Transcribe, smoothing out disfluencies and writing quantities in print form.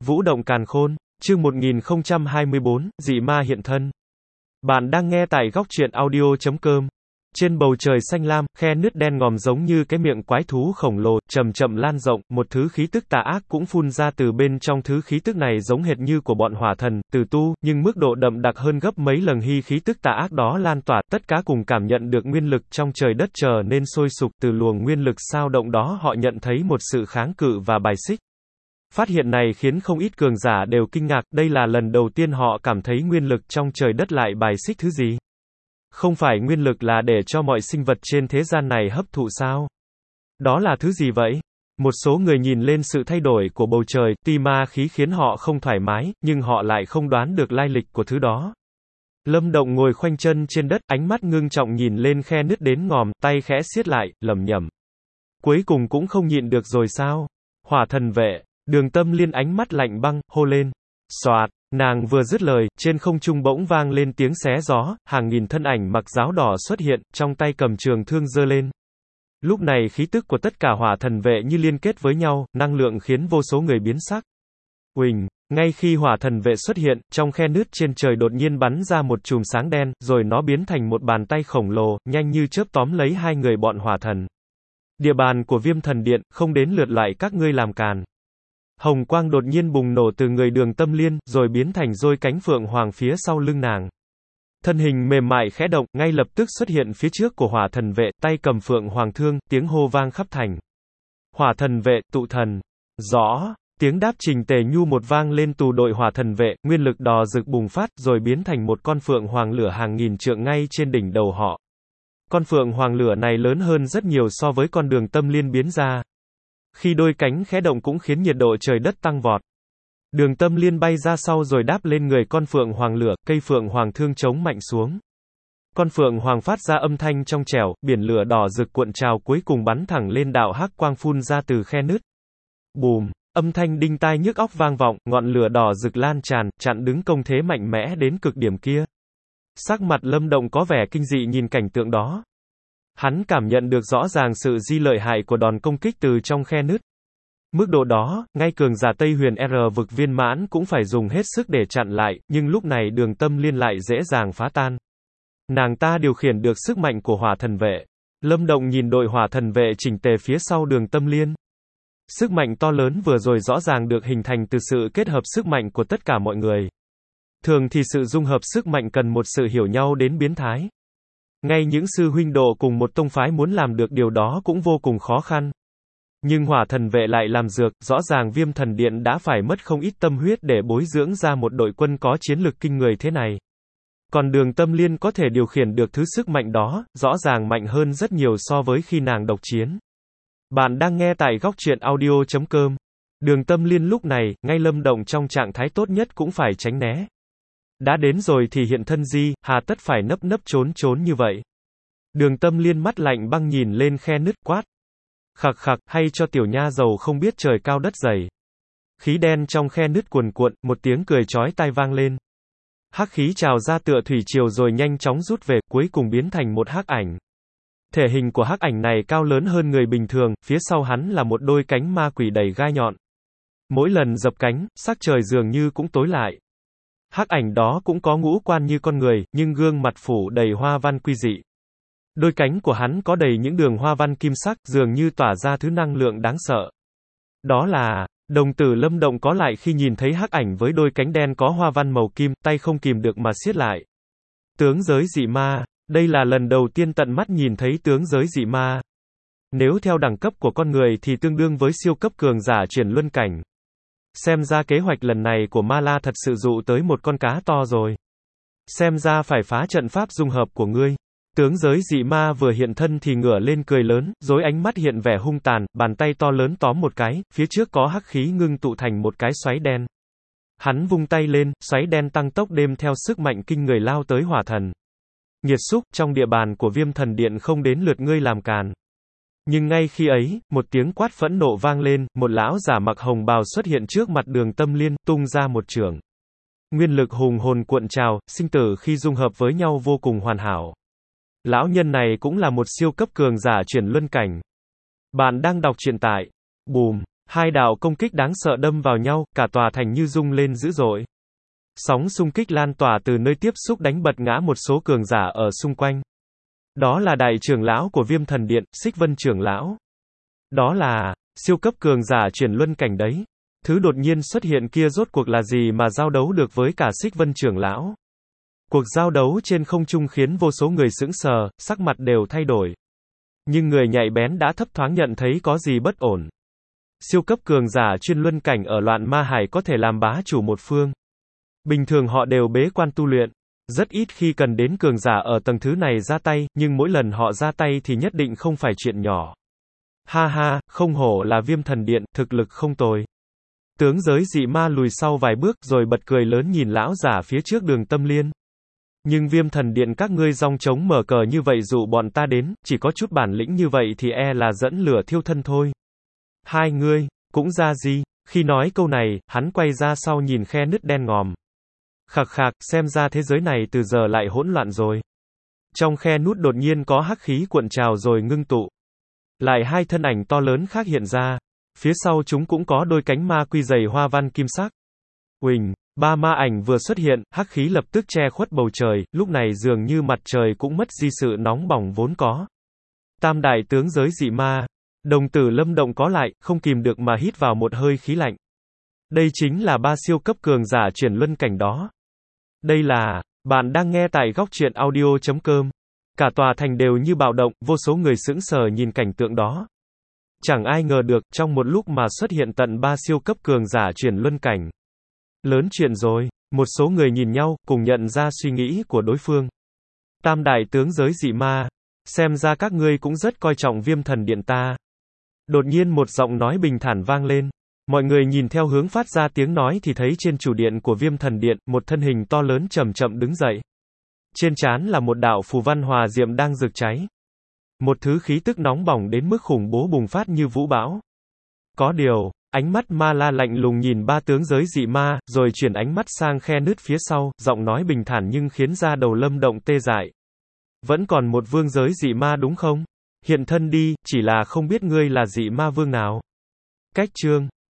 Vũ động càn khôn, chương 1024, dị ma hiện thân. Bạn đang nghe tại góc truyện audio.com. Trên bầu trời xanh lam, khe nứt đen ngòm giống như cái miệng quái thú khổng lồ, chậm chậm lan rộng, một thứ khí tức tà ác cũng phun ra từ bên trong. Thứ khí tức này giống hệt như của bọn hỏa thần, từ tu, nhưng mức độ đậm đặc hơn gấp mấy lần. Khí tức tà ác đó lan tỏa, tất cả cùng cảm nhận được nguyên lực trong trời đất trở nên sôi sục. Từ luồng nguyên lực sao động đó họ nhận thấy một sự kháng cự và bài xích. Phát hiện này khiến không ít cường giả đều kinh ngạc, đây là lần đầu tiên họ cảm thấy nguyên lực trong trời đất lại bài xích thứ gì. Không phải nguyên lực là để cho mọi sinh vật trên thế gian này hấp thụ sao? Đó là thứ gì vậy? Một số người nhìn lên sự thay đổi của bầu trời, tuy ma khí khiến họ không thoải mái, nhưng họ lại không đoán được lai lịch của thứ đó. Lâm Động ngồi khoanh chân trên đất, ánh mắt ngưng trọng nhìn lên khe nứt đến ngòm, tay khẽ siết lại, lẩm nhẩm. Cuối cùng cũng không nhịn được rồi sao? Hỏa thần vệ. Đường Tâm Liên ánh mắt lạnh băng, hô lên. Xoạt, nàng vừa dứt lời, trên không trung bỗng vang lên tiếng xé gió, hàng nghìn thân ảnh mặc áo đỏ xuất hiện, trong tay cầm trường thương giơ lên. Lúc này khí tức của tất cả hỏa thần vệ như liên kết với nhau, năng lượng khiến vô số người biến sắc. Uỳnh, ngay khi hỏa thần vệ xuất hiện, trong khe nứt trên trời đột nhiên bắn ra một chùm sáng đen, rồi nó biến thành một bàn tay khổng lồ, nhanh như chớp tóm lấy hai người bọn hỏa thần. Địa bàn của Viêm Thần Điện, không đến lượt lại các ngươi làm càn. Hồng quang đột nhiên bùng nổ từ người Đường Tâm Liên, rồi biến thành đôi cánh phượng hoàng phía sau lưng nàng. Thân hình mềm mại khẽ động, ngay lập tức xuất hiện phía trước của hỏa thần vệ, tay cầm phượng hoàng thương, tiếng hô vang khắp thành. Hỏa thần vệ, tụ thần. Rõ, tiếng đáp trình tề nhu một vang lên từ đội hỏa thần vệ, nguyên lực đỏ rực bùng phát, rồi biến thành một con phượng hoàng lửa hàng nghìn trượng ngay trên đỉnh đầu họ. Con phượng hoàng lửa này lớn hơn rất nhiều so với con Đường Tâm Liên biến ra. Khi đôi cánh khẽ động cũng khiến nhiệt độ trời đất tăng vọt. Đường Tâm Liên bay ra sau rồi đáp lên người con phượng hoàng lửa, cây phượng hoàng thương chống mạnh xuống. Con phượng hoàng phát ra âm thanh trong trẻo, biển lửa đỏ rực cuộn trào cuối cùng bắn thẳng lên đạo hắc quang phun ra từ khe nứt. Bùm, âm thanh đinh tai nhức óc vang vọng, ngọn lửa đỏ rực lan tràn, chặn đứng công thế mạnh mẽ đến cực điểm kia. Sắc mặt Lâm Động có vẻ kinh dị nhìn cảnh tượng đó. Hắn cảm nhận được rõ ràng sự lợi hại của đòn công kích từ trong khe nứt. Mức độ đó, ngay cường giả Tây Huyền R vực viên mãn cũng phải dùng hết sức để chặn lại, nhưng lúc này Đường Tâm Liên lại dễ dàng phá tan. Nàng ta điều khiển được sức mạnh của hỏa thần vệ. Lâm Động nhìn đội hỏa thần vệ chỉnh tề phía sau Đường Tâm Liên. Sức mạnh to lớn vừa rồi rõ ràng được hình thành từ sự kết hợp sức mạnh của tất cả mọi người. Thường thì sự dung hợp sức mạnh cần một sự hiểu nhau đến biến thái. Ngay những sư huynh độ cùng một tông phái muốn làm được điều đó cũng vô cùng khó khăn. Nhưng hỏa thần vệ lại làm được, rõ ràng Viêm Thần Điện đã phải mất không ít tâm huyết để bồi dưỡng ra một đội quân có chiến lực kinh người thế này. Còn Đường Tâm Liên có thể điều khiển được thứ sức mạnh đó, rõ ràng mạnh hơn rất nhiều so với khi nàng độc chiến. Bạn đang nghe tại góc truyện audio.com. Đường Tâm Liên lúc này, ngay Lâm Động trong trạng thái tốt nhất cũng phải tránh né. Đã đến rồi thì hiện thân gì, hà tất phải nấp nấp trốn trốn như vậy. Đường Tâm Liên mắt lạnh băng nhìn lên khe nứt quát. Khặc khặc, hay cho tiểu nha đầu không biết trời cao đất dày. Khí đen trong khe nứt cuồn cuộn, một tiếng cười chói tai vang lên. Hắc khí trào ra tựa thủy triều rồi nhanh chóng rút về, cuối cùng biến thành một hắc ảnh. Thể hình của hắc ảnh này cao lớn hơn người bình thường, phía sau hắn là một đôi cánh ma quỷ đầy gai nhọn. Mỗi lần dập cánh, sắc trời dường như cũng tối lại. Hắc ảnh đó cũng có ngũ quan như con người, nhưng gương mặt phủ đầy hoa văn quy dị. Đôi cánh của hắn có đầy những đường hoa văn kim sắc, dường như tỏa ra thứ năng lượng đáng sợ. Đó là, đồng tử Lâm Động có lại khi nhìn thấy hắc ảnh với đôi cánh đen có hoa văn màu kim, tay không kìm được mà siết lại. Tướng giới dị ma, đây là lần đầu tiên tận mắt nhìn thấy tướng giới dị ma. Nếu theo đẳng cấp của con người thì tương đương với siêu cấp cường giả chuyển luân cảnh. Xem ra kế hoạch lần này của Ma La thật sự dụ tới một con cá to rồi. Xem ra phải phá trận pháp dung hợp của ngươi. Tướng giới dị ma vừa hiện thân thì ngửa lên cười lớn, rồi ánh mắt hiện vẻ hung tàn, bàn tay to lớn tóm một cái, phía trước có hắc khí ngưng tụ thành một cái xoáy đen. Hắn vung tay lên, xoáy đen tăng tốc đêm theo sức mạnh kinh người lao tới hỏa thần. Nghiệt xúc, trong địa bàn của Viêm Thần Điện không đến lượt ngươi làm càn. Nhưng ngay khi ấy, một tiếng quát phẫn nộ vang lên, một lão giả mặc hồng bào xuất hiện trước mặt Đường Tâm Liên, tung ra một chưởng. Nguyên lực hùng hồn cuộn trào, sinh tử khi dung hợp với nhau vô cùng hoàn hảo. Lão nhân này cũng là một siêu cấp cường giả chuyển luân cảnh. Bạn đang đọc truyện tại Bùm. Hai đạo công kích đáng sợ đâm vào nhau, cả tòa thành như rung lên dữ dội. Sóng xung kích lan tỏa từ nơi tiếp xúc đánh bật ngã một số cường giả ở xung quanh. Đó là đại trưởng lão của Viêm Thần Điện, Xích Vân trưởng lão. Đó là siêu cấp cường giả chuyển luân cảnh đấy. Thứ đột nhiên xuất hiện kia rốt cuộc là gì mà giao đấu được với cả Xích Vân trưởng lão? Cuộc giao đấu trên không trung khiến vô số người sững sờ, sắc mặt đều thay đổi. Nhưng người nhạy bén đã thấp thoáng nhận thấy có gì bất ổn. Siêu cấp cường giả chuyên luân cảnh ở loạn ma hải có thể làm bá chủ một phương. Bình thường họ đều bế quan tu luyện. Rất ít khi cần đến cường giả ở tầng thứ này ra tay, nhưng mỗi lần họ ra tay thì nhất định không phải chuyện nhỏ. Ha ha, không hổ là Viêm Thần Điện, thực lực không tồi. Tướng giới dị ma lùi sau vài bước rồi bật cười lớn nhìn lão giả phía trước Đường Tâm Liên. Nhưng Viêm Thần Điện các ngươi dòng trống mở cờ như vậy dụ bọn ta đến, chỉ có chút bản lĩnh như vậy thì là dẫn lửa thiêu thân thôi. Hai ngươi, cũng ra gì? Khi nói câu này, hắn quay ra sau nhìn khe nứt đen ngòm. Khạc khạc, xem ra thế giới này từ giờ lại hỗn loạn rồi. Trong khe nút đột nhiên có hắc khí cuộn trào rồi ngưng tụ. Lại hai thân ảnh to lớn khác hiện ra. Phía sau chúng cũng có đôi cánh ma quy dày hoa văn kim sắc. Uỳnh, ba ma ảnh vừa xuất hiện, hắc khí lập tức che khuất bầu trời, lúc này dường như mặt trời cũng mất đi sự nóng bỏng vốn có. Tam đại tướng giới dị ma. Đồng tử Lâm động có lại, không kìm được mà hít vào một hơi khí lạnh. Đây chính là ba siêu cấp cường giả chuyển luân cảnh đó. Đây là, bạn đang nghe tại góc truyện audio.com. Cả tòa thành đều như bạo động, vô số người sững sờ nhìn cảnh tượng đó. Chẳng ai ngờ được, trong một lúc mà xuất hiện tận ba siêu cấp cường giả chuyển luân cảnh. Lớn chuyện rồi, một số người nhìn nhau, cùng nhận ra suy nghĩ của đối phương. Tam đại tướng giới dị ma, xem ra các ngươi cũng rất coi trọng Viêm Thần Điện ta. Đột nhiên một giọng nói bình thản vang lên. Mọi người nhìn theo hướng phát ra tiếng nói thì thấy trên chủ điện của Viêm Thần Điện, một thân hình to lớn chậm chậm đứng dậy. Trên trán là một đạo phù văn hòa diệm đang rực cháy. Một thứ khí tức nóng bỏng đến mức khủng bố bùng phát như vũ bão. Có điều, ánh mắt Ma La lạnh lùng nhìn ba tướng giới dị ma, rồi chuyển ánh mắt sang khe nứt phía sau, giọng nói bình thản nhưng khiến da đầu Lâm động tê dại. Vẫn còn một vương giới dị ma đúng không? Hiện thân đi, chỉ là không biết ngươi là dị ma vương nào. Cách chương